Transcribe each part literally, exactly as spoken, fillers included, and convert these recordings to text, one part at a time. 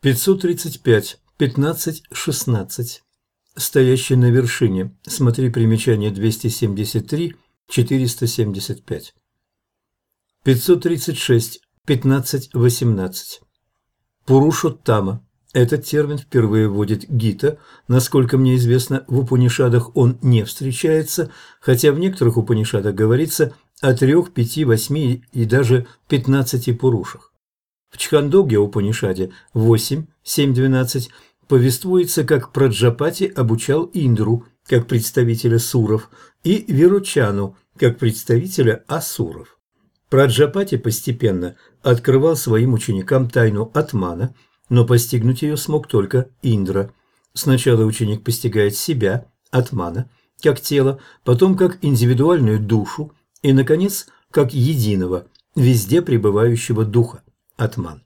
пятьсот тридцать пять. пятнадцать шестнадцать. Стоящий на вершине. Смотри примечание двести семьдесят три четыреста семьдесят пять. пятьсот тридцать шесть. пятнадцать восемнадцать. Пурушоттама. Этот термин впервые вводит Гита. Насколько мне известно, в Упанишадах он не встречается, хотя в некоторых Упанишадах говорится о трех, пяти, восьми и даже пятнадцати пурушах. В Чхандогья Упанишаде восемь, семь, двенадцать повествуется, как Праджапати обучал Индру, как представителя суров, и Виручану, как представителя асуров. Праджапати постепенно открывал своим ученикам тайну Атмана, но постигнуть ее смог только Индра. Сначала ученик постигает себя, Атмана, как тело, потом как индивидуальную душу и, наконец, как единого, везде пребывающего духа, Атман.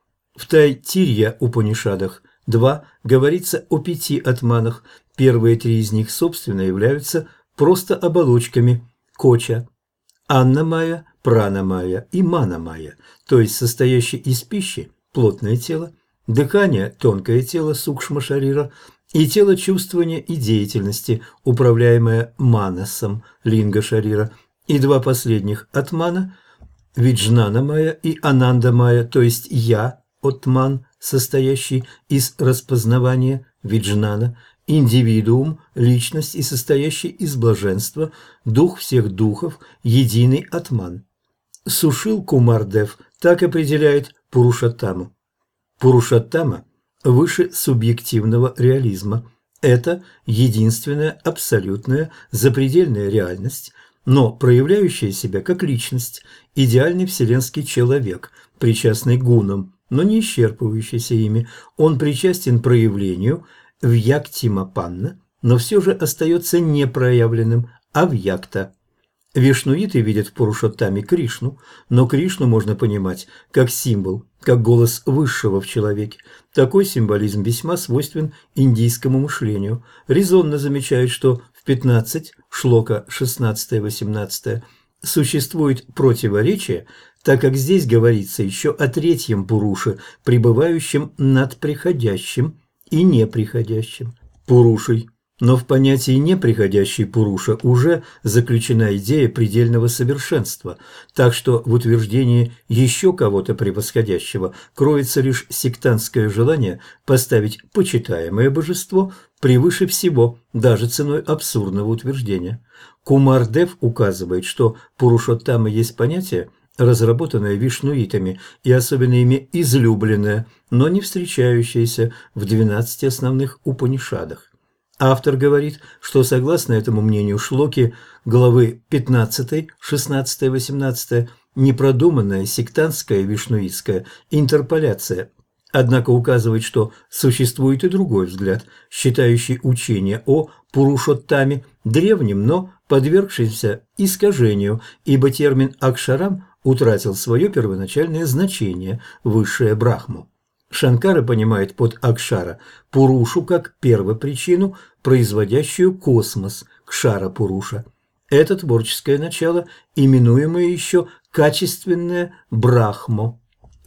В Тайтирья Упанишадах два говорится о пяти атманах. Первые три из них, собственно, являются просто оболочками коча, анна-майя, прана-майя и мана-майя, то есть состоящие из пищи, плотное тело, дыхание, тонкое тело, сукшма-шарира, и тело чувствования и деятельности, управляемое манасом, линга-шарира, и два последних атмана, виджнана-майя и ананда-майя, то есть я, атман, состоящий из распознавания, виджнана, индивидуум, личность и состоящий из блаженства, дух всех духов, единый атман. Сушил Кумар-дев так определяет Пурушоттаму. Пурушоттама выше субъективного реализма. Это единственная абсолютная запредельная реальность, но проявляющая себя как личность, идеальный вселенский человек, причастный гунам, но не исчерпывающийся ими. Он причастен проявлению вьяктимапанна, но все же остается непроявленным авьякта. Вишнуиты видят в Пурушоттаме Кришну, но Кришну можно понимать как символ, как голос высшего в человеке. Такой символизм весьма свойствен индийскому мышлению. Резонно замечают, что в пятнадцать, шлока шестнадцать-восемнадцать, существует противоречие, так как здесь говорится еще о третьем Пуруше, пребывающем над приходящим и неприходящим Пурушей. Но в понятии неприходящей Пуруша уже заключена идея предельного совершенства, так что в утверждении еще кого-то превосходящего кроется лишь сектантское желание поставить почитаемое божество превыше всего, даже ценой абсурдного утверждения. Кумар-дев указывает, что Пурушоттама есть понятие, разработанное вишнуитами и особенно ими излюбленное, но не встречающееся в двенадцати основных Упанишадах. Автор говорит, что согласно этому мнению шлоки главы пятнадцать, шестнадцать, восемнадцать непродуманная сектантская вишнуитская интерполяция, однако указывает, что существует и другой взгляд, считающий учение о Пурушоттаме древним, но подвергшимся искажению, ибо термин «акшарам» утратил свое первоначальное значение – высшее Брахму. Шанкара понимает под Акшара Пурушу как первопричину, производящую космос, Кшара-Пуруша. Это творческое начало, именуемое еще качественное Брахмо,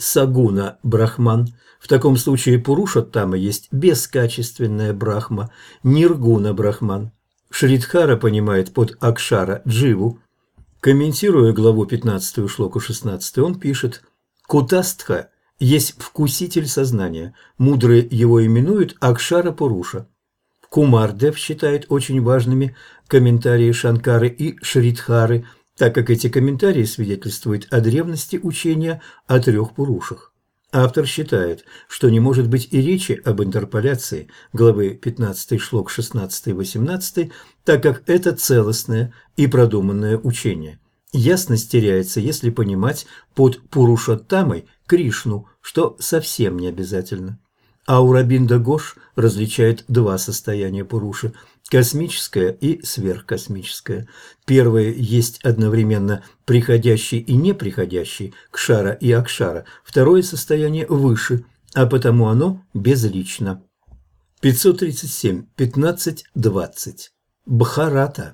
Сагуна-Брахман. В таком случае Пурушоттама есть бескачественная Брахма, Ниргуна-Брахман. Шридхара понимает под Акшара Дживу. Комментируя главу пятнадцатую, шлоку шестнадцать, он пишет: «Кутастха есть вкуситель сознания, мудрые его именуют Акшара-Пуруша». Кумар-дев считает очень важными комментарии Шанкары и Шридхары, так как эти комментарии свидетельствуют о древности учения о трех Пурушах. Автор считает, что не может быть и речи об интерполяции главы пятнадцать, шлок шестнадцать-восемнадцать, так как это целостное и продуманное учение. Ясность теряется, если понимать под Пурушоттамой Кришну, что совсем не обязательно. Аурабинда Гош различает два состояния Пуруши – космическое и сверхкосмическое. Первое есть одновременно приходящий и неприходящий, Кшара и Акшара. Второе состояние выше, а потому оно безлично. пятьсот тридцать семь. пятнадцать двадцать. Бхарата.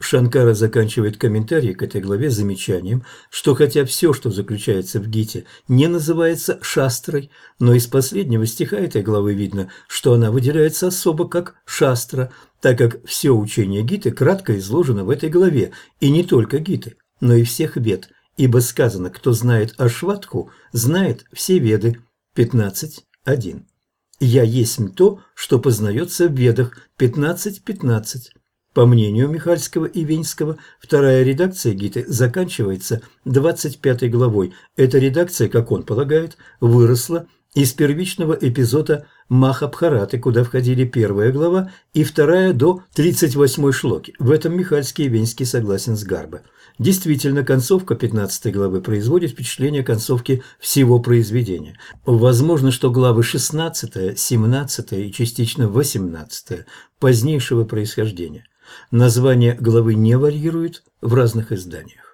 Шанкара заканчивает комментарий к этой главе замечанием, что хотя все, что заключается в Гите, не называется шастрой, но из последнего стиха этой главы видно, что она выделяется особо как шастра, так как все учение Гиты кратко изложено в этой главе, и не только Гиты, но и всех вед, ибо сказано: кто знает Ашватху, знает все веды. пятнадцать один. «Я есмь то, что познается в ведах» пятнадцать пятнадцать. По мнению Михальского и Венского, вторая редакция Гиты заканчивается двадцать пятой главой. Эта редакция, как он полагает, выросла из первичного эпизода Махабхараты, куда входили первая глава и вторая до тридцать восьмой шлоки. В этом Михальский и Венский согласен с Гарбо. Действительно, концовка пятнадцатой главы производит впечатление концовки всего произведения. Возможно, что главы шестнадцатая, семнадцатая и частично восемнадцатая позднейшего происхождения. Название главы не варьирует в разных изданиях.